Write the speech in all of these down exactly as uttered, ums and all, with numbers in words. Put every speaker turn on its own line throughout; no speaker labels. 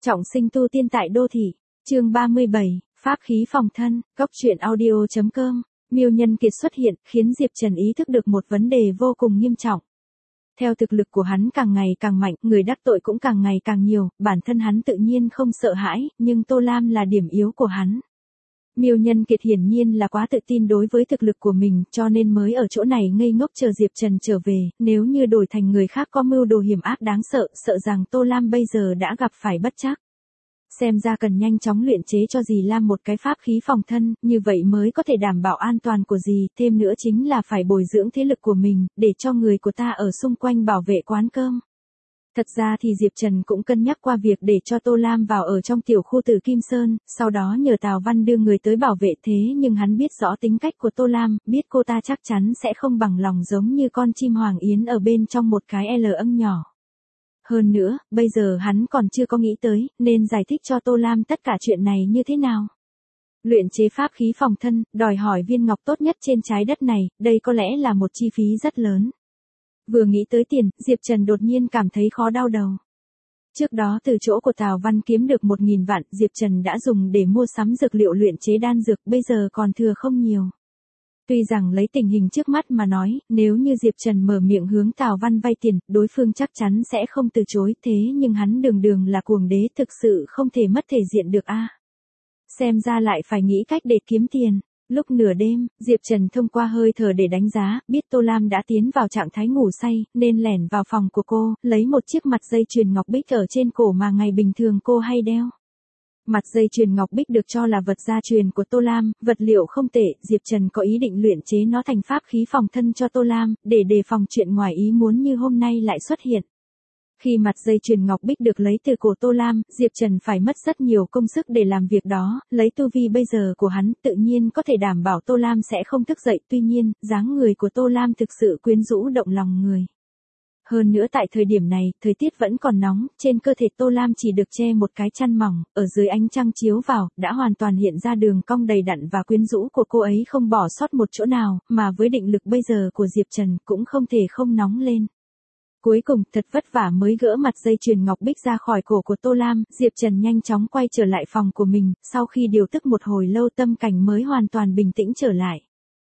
Trọng sinh tu tiên tại đô thị, chương ba mươi bảy, pháp khí phòng thân, góc truyện audio.com. Miêu Nhân Kiệt xuất hiện, khiến Diệp Trần ý thức được một vấn đề vô cùng nghiêm trọng. Theo thực lực của hắn càng ngày càng mạnh, người đắc tội cũng càng ngày càng nhiều, bản thân hắn tự nhiên không sợ hãi, nhưng Tô Lam là điểm yếu của hắn. Miêu Nhân Kiệt hiển nhiên là quá tự tin đối với thực lực của mình, cho nên mới ở chỗ này ngây ngốc chờ Diệp Trần trở về, nếu như đổi thành người khác có mưu đồ hiểm ác đáng sợ, sợ rằng Tô Lam bây giờ đã gặp phải bất trắc. Xem ra cần nhanh chóng luyện chế cho dì Lam một cái pháp khí phòng thân, như vậy mới có thể đảm bảo an toàn của dì, thêm nữa chính là phải bồi dưỡng thế lực của mình, để cho người của ta ở xung quanh bảo vệ quán cơm. Thật ra thì Diệp Trần cũng cân nhắc qua việc để cho Tô Lam vào ở trong tiểu khu Tử Kim Sơn, sau đó nhờ Tào Văn đưa người tới bảo vệ, thế nhưng hắn biết rõ tính cách của Tô Lam, biết cô ta chắc chắn sẽ không bằng lòng giống như con chim hoàng yến ở bên trong một cái L âm nhỏ. Hơn nữa, bây giờ hắn còn chưa có nghĩ tới, nên giải thích cho Tô Lam tất cả chuyện này như thế nào. Luyện chế pháp khí phòng thân, đòi hỏi viên ngọc tốt nhất trên trái đất này, đây có lẽ là một chi phí rất lớn. Vừa nghĩ tới tiền, Diệp Trần đột nhiên cảm thấy khó đau đầu. Trước đó từ chỗ của Tào Văn kiếm được một nghìn vạn, Diệp Trần đã dùng để mua sắm dược liệu luyện chế đan dược, bây giờ còn thừa không nhiều. Tuy rằng lấy tình hình trước mắt mà nói, nếu như Diệp Trần mở miệng hướng Tào Văn vay tiền, đối phương chắc chắn sẽ không từ chối, thế nhưng hắn đường đường là cuồng đế, thực sự không thể mất thể diện được a. Xem ra lại phải nghĩ cách để kiếm tiền. Lúc nửa đêm, Diệp Trần thông qua hơi thở để đánh giá, biết Tô Lam đã tiến vào trạng thái ngủ say, nên lẻn vào phòng của cô, lấy một chiếc mặt dây chuyền ngọc bích ở trên cổ mà ngày bình thường cô hay đeo. Mặt dây chuyền ngọc bích được cho là vật gia truyền của Tô Lam, vật liệu không tệ, Diệp Trần có ý định luyện chế nó thành pháp khí phòng thân cho Tô Lam, để đề phòng chuyện ngoài ý muốn như hôm nay lại xuất hiện. Khi mặt dây chuyền ngọc bích được lấy từ cổ Tô Lam, Diệp Trần phải mất rất nhiều công sức để làm việc đó, lấy tu vi bây giờ của hắn tự nhiên có thể đảm bảo Tô Lam sẽ không thức dậy, tuy nhiên, dáng người của Tô Lam thực sự quyến rũ động lòng người. Hơn nữa tại thời điểm này, thời tiết vẫn còn nóng, trên cơ thể Tô Lam chỉ được che một cái chăn mỏng, ở dưới ánh trăng chiếu vào, đã hoàn toàn hiện ra đường cong đầy đặn và quyến rũ của cô ấy không bỏ sót một chỗ nào, mà với định lực bây giờ của Diệp Trần cũng không thể không nóng lên. Cuối cùng, thật vất vả mới gỡ mặt dây chuyền ngọc bích ra khỏi cổ của Tô Lam, Diệp Trần nhanh chóng quay trở lại phòng của mình, sau khi điều tức một hồi lâu tâm cảnh mới hoàn toàn bình tĩnh trở lại.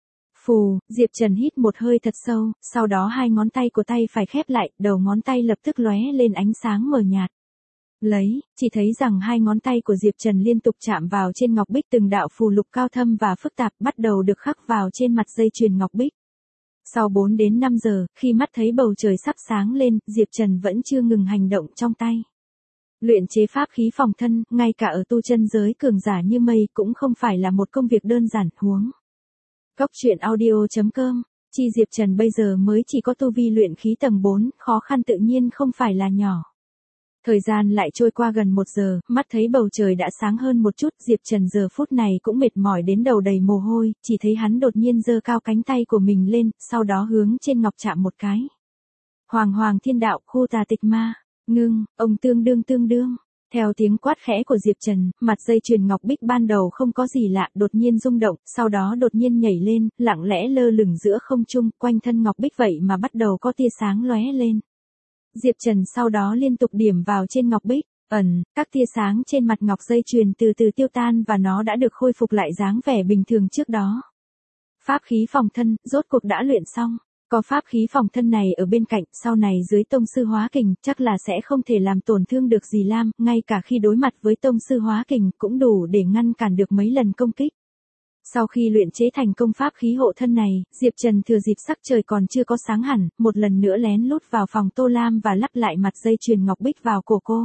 Phù, Diệp Trần hít một hơi thật sâu, sau đó hai ngón tay của tay phải khép lại, đầu ngón tay lập tức lóe lên ánh sáng mờ nhạt. Lấy, chỉ thấy rằng hai ngón tay của Diệp Trần liên tục chạm vào trên ngọc bích, từng đạo phù lục cao thâm và phức tạp bắt đầu được khắc vào trên mặt dây chuyền ngọc bích. Sau bốn đến năm giờ, khi mắt thấy bầu trời sắp sáng lên, Diệp Trần vẫn chưa ngừng hành động trong tay. Luyện chế pháp khí phòng thân, ngay cả ở tu chân giới cường giả như mây cũng không phải là một công việc đơn giản, huống. Góc truyện audio.com, chi Diệp Trần bây giờ mới chỉ có tu vi luyện khí tầng bốn, khó khăn tự nhiên không phải là nhỏ. Thời gian lại trôi qua gần một giờ, mắt thấy bầu trời đã sáng hơn một chút, Diệp Trần giờ phút này cũng mệt mỏi đến đầu đầy mồ hôi, chỉ thấy hắn đột nhiên giơ cao cánh tay của mình lên, sau đó hướng trên ngọc chạm một cái. Hoàng hoàng thiên đạo, khu tà tịch ma, ngưng, ông tương đương tương đương. Theo tiếng quát khẽ của Diệp Trần, mặt dây chuyền ngọc bích ban đầu không có gì lạ, đột nhiên rung động, sau đó đột nhiên nhảy lên, lặng lẽ lơ lửng giữa không trung, quanh thân ngọc bích vậy mà bắt đầu có tia sáng lóe lên. Diệp Trần sau đó liên tục điểm vào trên ngọc bích, ẩn, các tia sáng trên mặt ngọc dây chuyền từ từ tiêu tan và nó đã được khôi phục lại dáng vẻ bình thường trước đó. Pháp khí phòng thân, rốt cuộc đã luyện xong. Có pháp khí phòng thân này ở bên cạnh, sau này dưới tông sư hóa kình, chắc là sẽ không thể làm tổn thương được dì Lam, ngay cả khi đối mặt với tông sư hóa kình, cũng đủ để ngăn cản được mấy lần công kích. Sau khi luyện chế thành công pháp khí hộ thân này, Diệp Trần thừa dịp sắc trời còn chưa có sáng hẳn, một lần nữa lén lút vào phòng Tô Lam và lắp lại mặt dây chuyền ngọc bích vào cổ cô.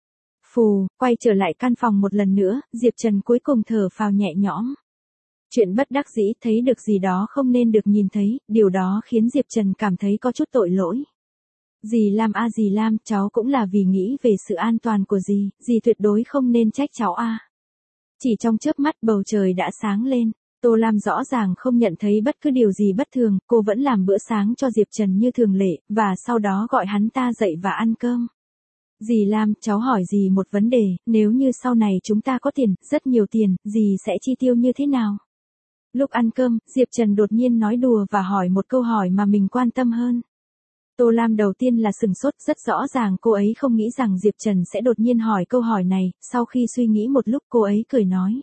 Phù, quay trở lại căn phòng một lần nữa, Diệp Trần cuối cùng thở phào nhẹ nhõm. Chuyện bất đắc dĩ, thấy được gì đó không nên được nhìn thấy, điều đó khiến Diệp Trần cảm thấy có chút tội lỗi. Dì Lam a à, dì Lam, cháu cũng là vì nghĩ về sự an toàn của dì, dì tuyệt đối không nên trách cháu a. À. Chỉ trong chớp mắt bầu trời đã sáng lên, Tô Lam rõ ràng không nhận thấy bất cứ điều gì bất thường, cô vẫn làm bữa sáng cho Diệp Trần như thường lệ, và sau đó gọi hắn ta dậy và ăn cơm. Dì Lam, cháu hỏi dì một vấn đề, nếu như sau này chúng ta có tiền, rất nhiều tiền, dì sẽ chi tiêu như thế nào? Lúc ăn cơm, Diệp Trần đột nhiên nói đùa và hỏi một câu hỏi mà mình quan tâm hơn. Tô Lam đầu tiên là sừng sốt, rất rõ ràng cô ấy không nghĩ rằng Diệp Trần sẽ đột nhiên hỏi câu hỏi này, sau khi suy nghĩ một lúc cô ấy cười nói.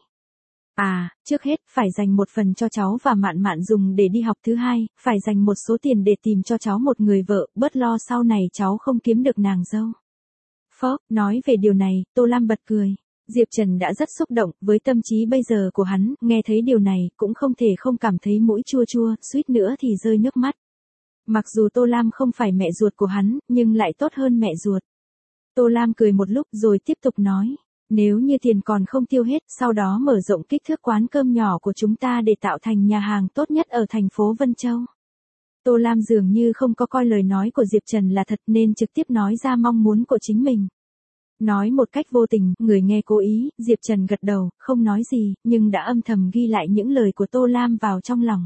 À, trước hết, phải dành một phần cho cháu và Mạn Mạn dùng để đi học, thứ hai, phải dành một số tiền để tìm cho cháu một người vợ, bớt lo sau này cháu không kiếm được nàng dâu. Phó, nói về điều này, Tô Lam bật cười. Diệp Trần đã rất xúc động, với tâm trí bây giờ của hắn, nghe thấy điều này, cũng không thể không cảm thấy mũi chua chua, suýt nữa thì rơi nước mắt. Mặc dù Tô Lam không phải mẹ ruột của hắn, nhưng lại tốt hơn mẹ ruột. Tô Lam cười một lúc rồi tiếp tục nói. Nếu như tiền còn không tiêu hết, sau đó mở rộng kích thước quán cơm nhỏ của chúng ta để tạo thành nhà hàng tốt nhất ở thành phố Vân Châu. Tô Lam dường như không có coi lời nói của Diệp Trần là thật nên trực tiếp nói ra mong muốn của chính mình. Nói một cách vô tình, người nghe cố ý, Diệp Trần gật đầu, không nói gì, nhưng đã âm thầm ghi lại những lời của Tô Lam vào trong lòng.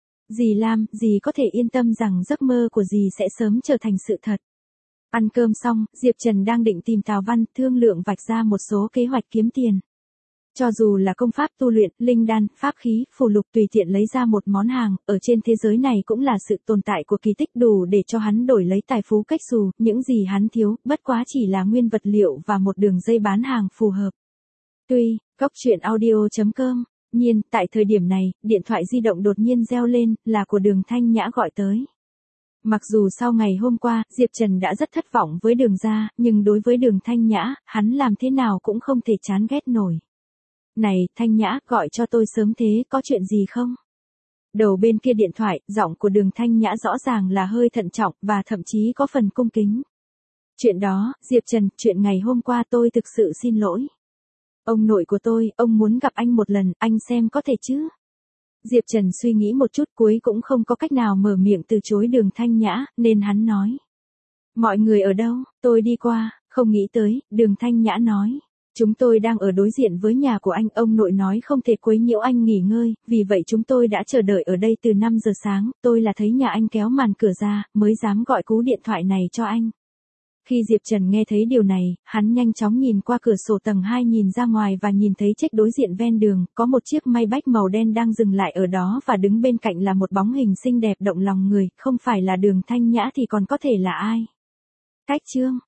Dì Lam, dì có thể yên tâm rằng giấc mơ của dì sẽ sớm trở thành sự thật. Ăn cơm xong, Diệp Trần đang định tìm Tào Văn, thương lượng vạch ra một số kế hoạch kiếm tiền. Cho dù là công pháp tu luyện, linh đan, pháp khí, phù lục tùy tiện lấy ra một món hàng, ở trên thế giới này cũng là sự tồn tại của kỳ tích đủ để cho hắn đổi lấy tài phú cách xù, những gì hắn thiếu, bất quá chỉ là nguyên vật liệu và một đường dây bán hàng phù hợp. Tuy, Cốc Truyện Audio chấm com, nhiên, tại thời điểm này, điện thoại di động đột nhiên reo lên, là của Đường Thanh Nhã gọi tới. Mặc dù sau ngày hôm qua, Diệp Trần đã rất thất vọng với Đường gia, nhưng đối với Đường Thanh Nhã, hắn làm thế nào cũng không thể chán ghét nổi. Này, Thanh Nhã, gọi cho tôi sớm thế, có chuyện gì không? Đầu bên kia điện thoại, giọng của Đường Thanh Nhã rõ ràng là hơi thận trọng, và thậm chí có phần cung kính. Chuyện đó, Diệp Trần, chuyện ngày hôm qua tôi thực sự xin lỗi. Ông nội của tôi, ông muốn gặp anh một lần, anh xem có thể chứ? Diệp Trần suy nghĩ một chút cuối cũng không có cách nào mở miệng từ chối Đường Thanh Nhã, nên hắn nói. Mọi người ở đâu, tôi đi qua, không nghĩ tới, Đường Thanh Nhã nói. Chúng tôi đang ở đối diện với nhà của anh, ông nội nói không thể quấy nhiễu anh nghỉ ngơi, vì vậy chúng tôi đã chờ đợi ở đây từ năm giờ sáng, tôi là thấy nhà anh kéo màn cửa ra, mới dám gọi cú điện thoại này cho anh. Khi Diệp Trần nghe thấy điều này, hắn nhanh chóng nhìn qua cửa sổ tầng hai nhìn ra ngoài và nhìn thấy trách đối diện ven đường, có một chiếc Maybach màu đen đang dừng lại ở đó và đứng bên cạnh là một bóng hình xinh đẹp động lòng người, không phải là Đường Thanh Nhã thì còn có thể là ai. Cách chương